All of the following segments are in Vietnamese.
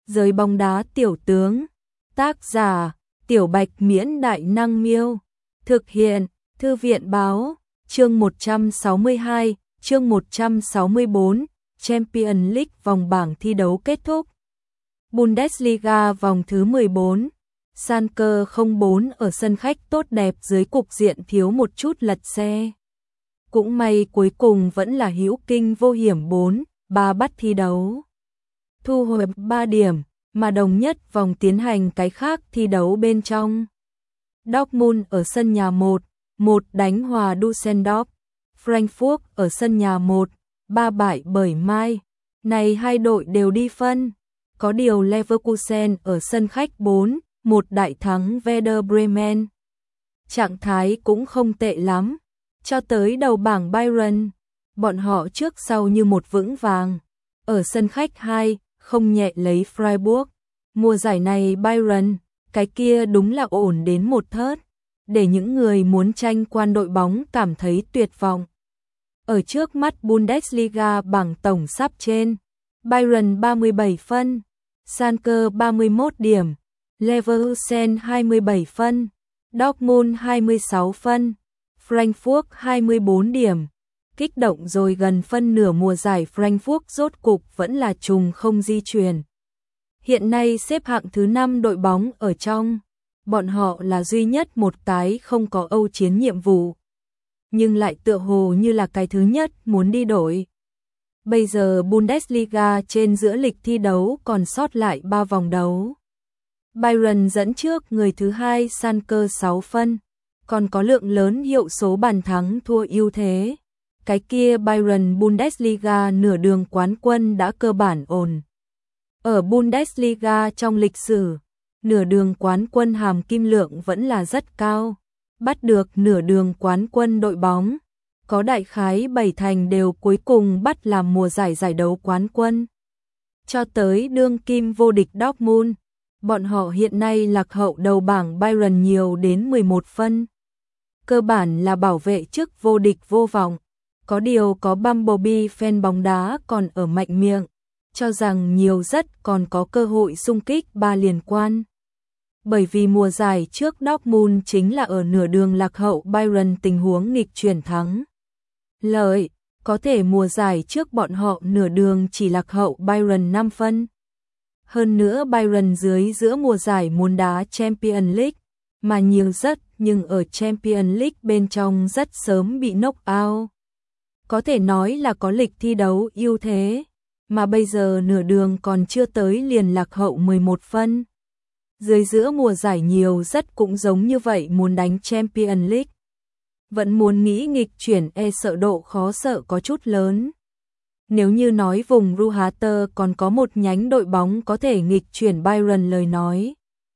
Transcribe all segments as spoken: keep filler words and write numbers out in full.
Giới bóng đá tiểu tướng. Tác giả: Tiểu Bạch Miễn Đại Năng Miêu. Thực hiện: Thư viện Báo. Chương một trăm sáu mươi hai, chương một trăm sáu mươi bốn, Champions League vòng bảng thi đấu kết thúc. Bundesliga vòng thứ mười bốn. Schalke không bốn ở sân khách tốt đẹp dưới cục diện thiếu một chút lật xe. Cũng may cuối cùng vẫn là hữu kinh vô hiểm bốn ba bắt thi đấu. Thu hồi ba điểm, mà đồng nhất vòng tiến hành cái khác thi đấu bên trong. Dortmund ở sân nhà một một đánh hòa Düsseldorf. Frankfurt ở sân nhà một ba bại bởi Mai. Này hai đội đều đi phân. Có điều Leverkusen ở sân khách bốn một đại thắng Werder Bremen. Trạng thái cũng không tệ lắm. Cho tới đầu bảng Bayern, bọn họ trước sau như một vững vàng. Ở sân khách hai không nhẹ lấy Freiburg. Mùa giải này Bayern, cái kia đúng là ổn đến một thớt, để những người muốn tranh quan đội bóng cảm thấy tuyệt vọng. Ở trước mắt Bundesliga bảng tổng sắp trên, Bayern ba mươi bảy phân, Schalke ba mươi mốt điểm, Leverkusen hai mươi bảy phân, Dortmund hai mươi sáu phân, Frankfurt hai mươi bốn điểm. Kích động rồi, gần phân nửa mùa giải Frankfurt rốt cục vẫn là trùng không di chuyển. Hiện nay xếp hạng thứ năm đội bóng ở trong, bọn họ là duy nhất một cái không có Âu chiến nhiệm vụ, nhưng lại tựa hồ như là cái thứ nhất muốn đi đổi. Bây giờ Bundesliga trên giữa lịch thi đấu còn sót lại ba vòng đấu. Bayern dẫn trước người thứ hai Schalke sáu phân, còn có lượng lớn hiệu số bàn thắng thua ưu thế. Cái kia Bayern Bundesliga nửa đường quán quân đã cơ bản ổn. Ở Bundesliga trong lịch sử, nửa đường quán quân hàm kim lượng vẫn là rất cao. Bắt được nửa đường quán quân đội bóng, có đại khái bảy thành đều cuối cùng bắt làm mùa giải giải đấu quán quân. Cho tới đương kim vô địch Dortmund, bọn họ hiện nay lạc hậu đầu bảng Bayern nhiều đến mười một phân. Cơ bản là bảo vệ chức vô địch vô vọng. Có điều có Bumblebee fan bóng đá còn ở mạnh miệng, cho rằng nhiều rất còn có cơ hội xung kích ba liên quan. Bởi vì mùa giải trước Dortmund chính là ở nửa đường lạc hậu Bayern tình huống nghịch chuyển thắng lợi, có thể mùa giải trước bọn họ nửa đường chỉ lạc hậu Bayern năm phân. Hơn nữa Bayern dưới giữa mùa giải muốn đá Champions League, mà nhiều rất nhưng ở Champions League bên trong rất sớm bị knock out. Có thể nói là có lịch thi đấu ưu thế, mà bây giờ nửa đường còn chưa tới liền lạc hậu mười một phân. Dưới giữa mùa giải nhiều rất cũng giống như vậy muốn đánh Champions League. Vẫn muốn nghĩ nghịch chuyển e sợ độ khó sợ có chút lớn. Nếu như nói vùng Ruhrter còn có một nhánh đội bóng có thể nghịch chuyển Bayern lời nói,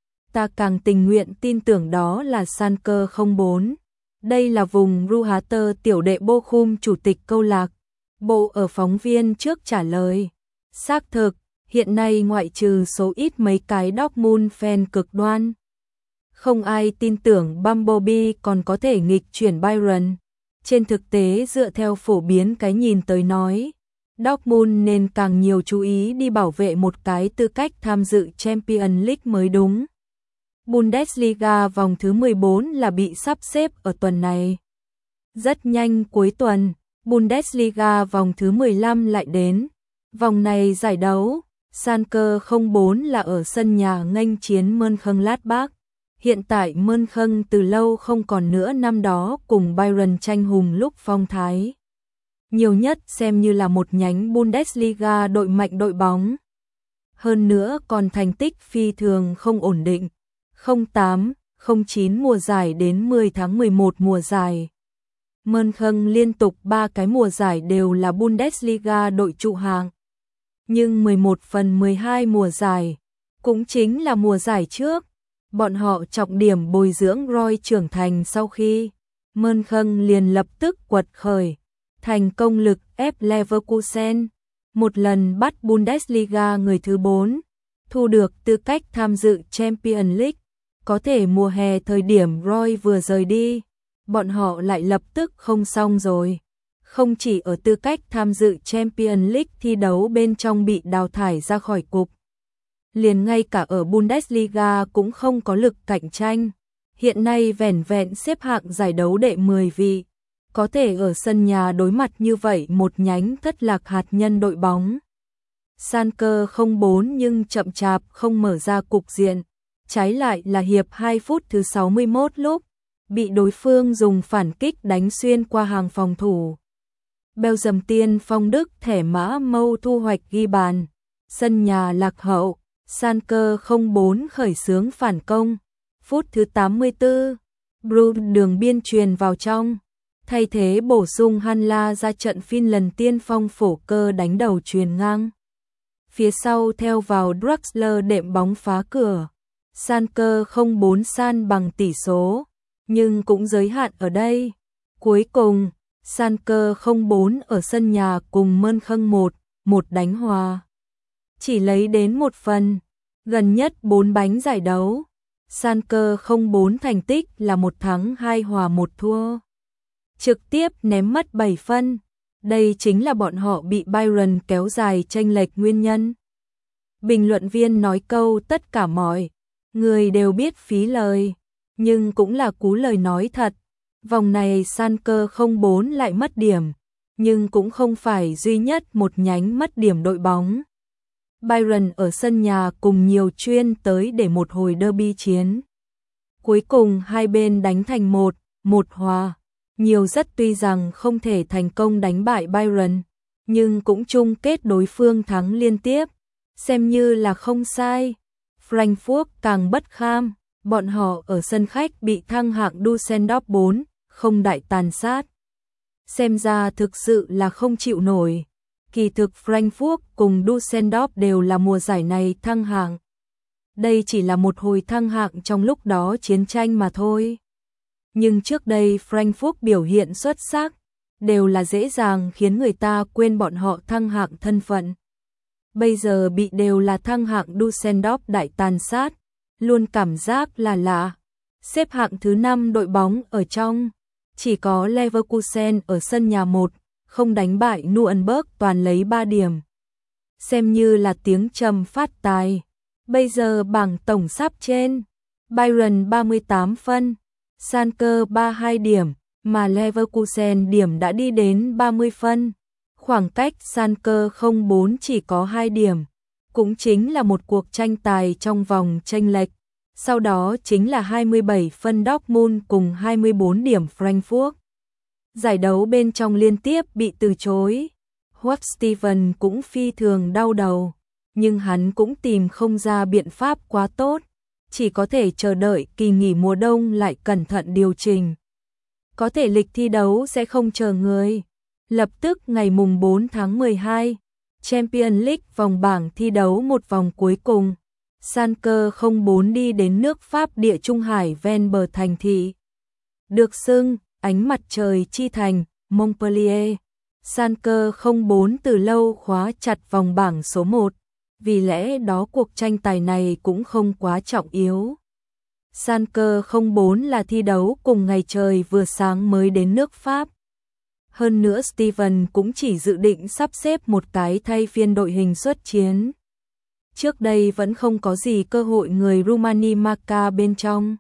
ta càng tình nguyện tin tưởng đó là Schalke không bốn. Đây là vùng Ruhrter tiểu đệ Bochum chủ tịch câu lạc bộ ở phóng viên trước trả lời. Xác thực, hiện nay ngoại trừ số ít mấy cái Dortmund fan cực đoan, không ai tin tưởng Bumblebee còn có thể nghịch chuyển Bayern. Trên thực tế dựa theo phổ biến cái nhìn tới nói, Dortmund nên càng nhiều chú ý đi bảo vệ một cái tư cách tham dự Champions League mới đúng. Bundesliga vòng thứ mười bốn là bị sắp xếp ở tuần này. Rất nhanh cuối tuần, Bundesliga vòng thứ mười lăm lại đến. Vòng này giải đấu, Schalke không bốn là ở sân nhà nghênh chiến Mönchengladbach. Hiện tại Mönchen từ lâu không còn nữa năm đó cùng Bayern tranh hùng lúc phong thái. Nhiều nhất xem như là một nhánh Bundesliga đội mạnh đội bóng. Hơn nữa còn thành tích phi thường không ổn định. không tám, không chín mùa giải đến mười tháng mười một mùa giải. Mönchen liên tục ba cái mùa giải đều là Bundesliga đội trụ hạng. Nhưng mười một phần mười hai mùa giải, cũng chính là mùa giải trước, bọn họ trọng điểm bồi dưỡng Roy trưởng thành sau khi Mönchen liền lập tức quật khởi, thành công lực ép Leverkusen, một lần bắt Bundesliga người thứ bốn, thu được tư cách tham dự Champions League. Có thể mùa hè thời điểm Roy vừa rời đi, bọn họ lại lập tức không xong rồi. Không chỉ ở tư cách tham dự Champions League thi đấu bên trong bị đào thải ra khỏi cục liền ngay cả ở Bundesliga cũng không có lực cạnh tranh. Hiện nay vẻn vẹn xếp hạng giải đấu đệ mười vị, có thể ở sân nhà đối mặt như vậy một nhánh thất lạc hạt nhân đội bóng. Schalke không bốn nhưng chậm chạp không mở ra cục diện, trái lại là hiệp hai phút thứ sáu mươi mốt lúc, bị đối phương dùng phản kích đánh xuyên qua hàng phòng thủ. Belgium tiên phong Đức thẻ mã Mâu thu hoạch ghi bàn, sân nhà lạc hậu, Schalke không bốn khởi xướng phản công. Phút thứ tám mươi tư, Brun đường biên truyền vào trong, thay thế bổ sung Hanla ra trận phiên lần tiên phong Phổ Cơ đánh đầu truyền ngang. Phía sau theo vào Draxler đệm bóng phá cửa. Schalke không bốn san bằng tỷ số, nhưng cũng giới hạn ở đây. Cuối cùng, Schalke không bốn ở sân nhà cùng Mönchengladbach một một đánh hòa. Chỉ lấy đến một phần, gần nhất bốn bánh giải đấu. Schalke không bốn thành tích là một thắng hai hòa một thua. Trực tiếp ném mất bảy phân. Đây chính là bọn họ bị Bayern kéo dài chênh lệch nguyên nhân. Bình luận viên nói câu tất cả mọi người đều biết phí lời, nhưng cũng là cú lời nói thật. Vòng này Schalke không bốn lại mất điểm, nhưng cũng không phải duy nhất một nhánh mất điểm đội bóng. Bayern ở sân nhà cùng nhiều chuyên tới để một hồi derby chiến. Cuối cùng hai bên đánh thành một, một hòa. Nhiều rất tuy rằng không thể thành công đánh bại Bayern, nhưng cũng chung kết đối phương thắng liên tiếp, xem như là không sai. Frankfurt càng bất kham, bọn họ ở sân khách bị thăng hạng Düsseldorf bốn, không đại tàn sát. Xem ra thực sự là không chịu nổi. Kỳ thực Frankfurt cùng Düsseldorf đều là mùa giải này thăng hạng. Đây chỉ là một hồi thăng hạng trong lúc đó chiến tranh mà thôi. Nhưng trước đây Frankfurt biểu hiện xuất sắc, đều là dễ dàng khiến người ta quên bọn họ thăng hạng thân phận. Bây giờ bị đều là thăng hạng Düsseldorf đại tàn sát, luôn cảm giác là lạ. Xếp hạng thứ năm đội bóng ở trong, chỉ có Leverkusen ở sân nhà một, không đánh bại Nürnberg toàn lấy ba điểm. Xem như là tiếng trầm phát tài. Bây giờ bảng tổng sắp trên, Bayern ba mươi tám phân, Schalke ba mươi hai điểm, mà Leverkusen điểm đã đi đến ba mươi phân. Khoảng cách Schalke không bốn chỉ có hai điểm, cũng chính là một cuộc tranh tài trong vòng chênh lệch. Sau đó chính là hai mươi bảy phân Dortmund cùng hai mươi bốn điểm Frankfurt. Giải đấu bên trong liên tiếp bị từ chối. Howard Steven cũng phi thường đau đầu, nhưng hắn cũng tìm không ra biện pháp quá tốt, chỉ có thể chờ đợi kỳ nghỉ mùa đông lại cẩn thận điều chỉnh. Có thể lịch thi đấu sẽ không chờ người. Lập tức ngày mùng bốn tháng mười hai, Champions League vòng bảng thi đấu một vòng cuối cùng. Schalke không bốn đi đến nước Pháp địa Trung Hải ven bờ thành thị. Được xưng ánh mặt trời chi thành Montpellier. Schalke không bốn từ lâu khóa chặt vòng bảng số một, vì lẽ đó cuộc tranh tài này cũng không quá trọng yếu. Schalke không bốn là thi đấu cùng ngày trời vừa sáng mới đến nước Pháp. Hơn nữa Steven cũng chỉ dự định sắp xếp một cái thay phiên đội hình xuất chiến. Trước đây vẫn không có gì cơ hội người Rumani Marca bên trong.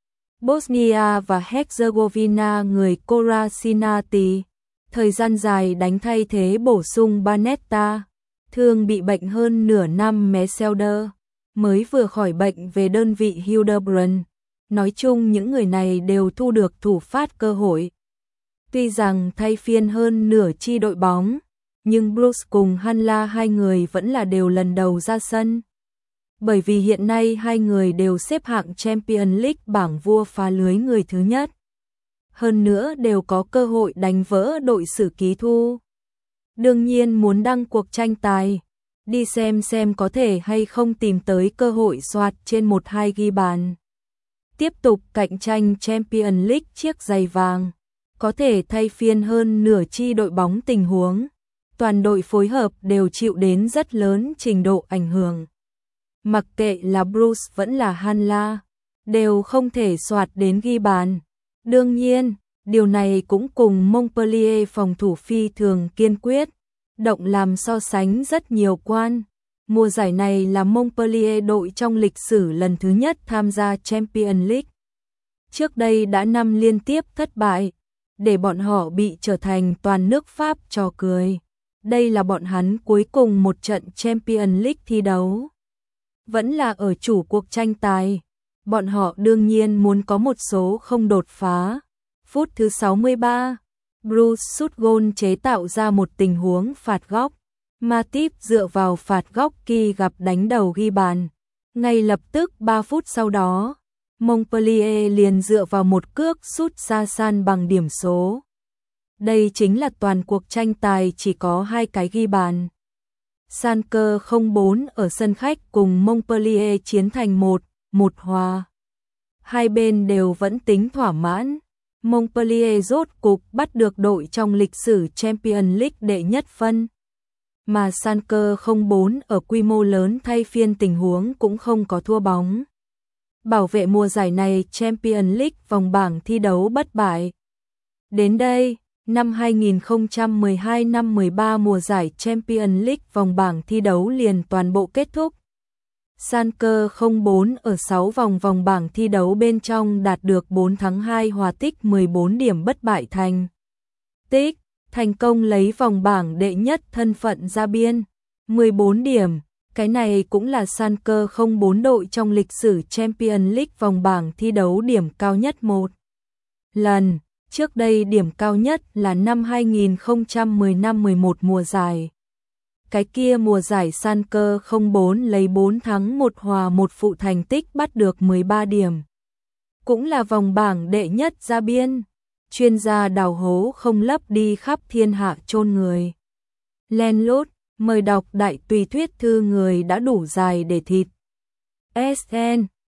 Bosnia và Herzegovina người Korasinati, thời gian dài đánh thay thế bổ sung Banetta, thương bị bệnh hơn nửa năm Meselder, mới vừa khỏi bệnh về đơn vị Hildebrand. Nói chung những người này đều thu được thủ phát cơ hội. Tuy rằng thay phiên hơn nửa chi đội bóng, nhưng Bruce cùng Hanla hai người vẫn là đều lần đầu ra sân. Bởi vì hiện nay hai người đều xếp hạng Champions League bảng vua phá lưới người thứ nhất. Hơn nữa đều có cơ hội đánh vỡ đội sử ký thu. Đương nhiên muốn đăng cuộc tranh tài, đi xem xem có thể hay không tìm tới cơ hội soạt trên một hai ghi bàn. Tiếp tục cạnh tranh Champions League chiếc giày vàng, có thể thay phiên hơn nửa chi đội bóng tình huống. Toàn đội phối hợp đều chịu đến rất lớn trình độ ảnh hưởng. Mặc kệ là Bruce vẫn là Hanla, đều không thể soạt đến ghi bàn. Đương nhiên, điều này cũng cùng Montpellier phòng thủ phi thường kiên quyết, động làm so sánh rất nhiều quan. Mùa giải này là Montpellier đội trong lịch sử lần thứ nhất tham gia Champions League. Trước đây đã năm liên tiếp thất bại, để bọn họ bị trở thành toàn nước Pháp trò cười. Đây là bọn hắn cuối cùng một trận Champions League thi đấu. Vẫn là ở chủ cuộc tranh tài. Bọn họ đương nhiên muốn có một số không đột phá. Phút thứ sáu mươi ba, Bruce sút gôn chế tạo ra một tình huống phạt góc. Matip dựa vào phạt góc kỳ gặp đánh đầu ghi bàn. Ngay lập tức ba phút sau đó, Montpellier liền dựa vào một cước sút xa san bằng điểm số. Đây chính là toàn cuộc tranh tài chỉ có hai cái ghi bàn. Schalke không bốn ở sân khách cùng Montpellier chiến thành một một hòa. Hai bên đều vẫn tính thỏa mãn. Montpellier rốt cục bắt được đội trong lịch sử Champions League đệ nhất phân. Mà Schalke không bốn ở quy mô lớn thay phiên tình huống cũng không có thua bóng. Bảo vệ mùa giải này Champions League vòng bảng thi đấu bất bại. Đến đây, năm hai nghìn không trăm mười hai năm mười ba mùa giải Champions League vòng bảng thi đấu liền toàn bộ kết thúc. Schalke không bốn ở sáu vòng vòng bảng thi đấu bên trong đạt được bốn thắng hai hòa tích mười bốn điểm bất bại thành tích, thành công lấy vòng bảng đệ nhất thân phận ra biên, mười bốn điểm. Cái này cũng là Schalke không bốn đội trong lịch sử Champions League vòng bảng thi đấu điểm cao nhất một lần. Trước đây điểm cao nhất là năm hai nghìn không trăm mười lăm mười một mùa giải. Cái kia mùa giải Schalke không bốn lấy bốn thắng một hòa một phụ thành tích bắt được mười ba điểm. Cũng là vòng bảng đệ nhất ra biên. Chuyên gia đào hố không lấp đi khắp thiên hạ chôn người. Len lút, mời đọc đại tùy thuyết thư người đã đủ dài để thịt. ét en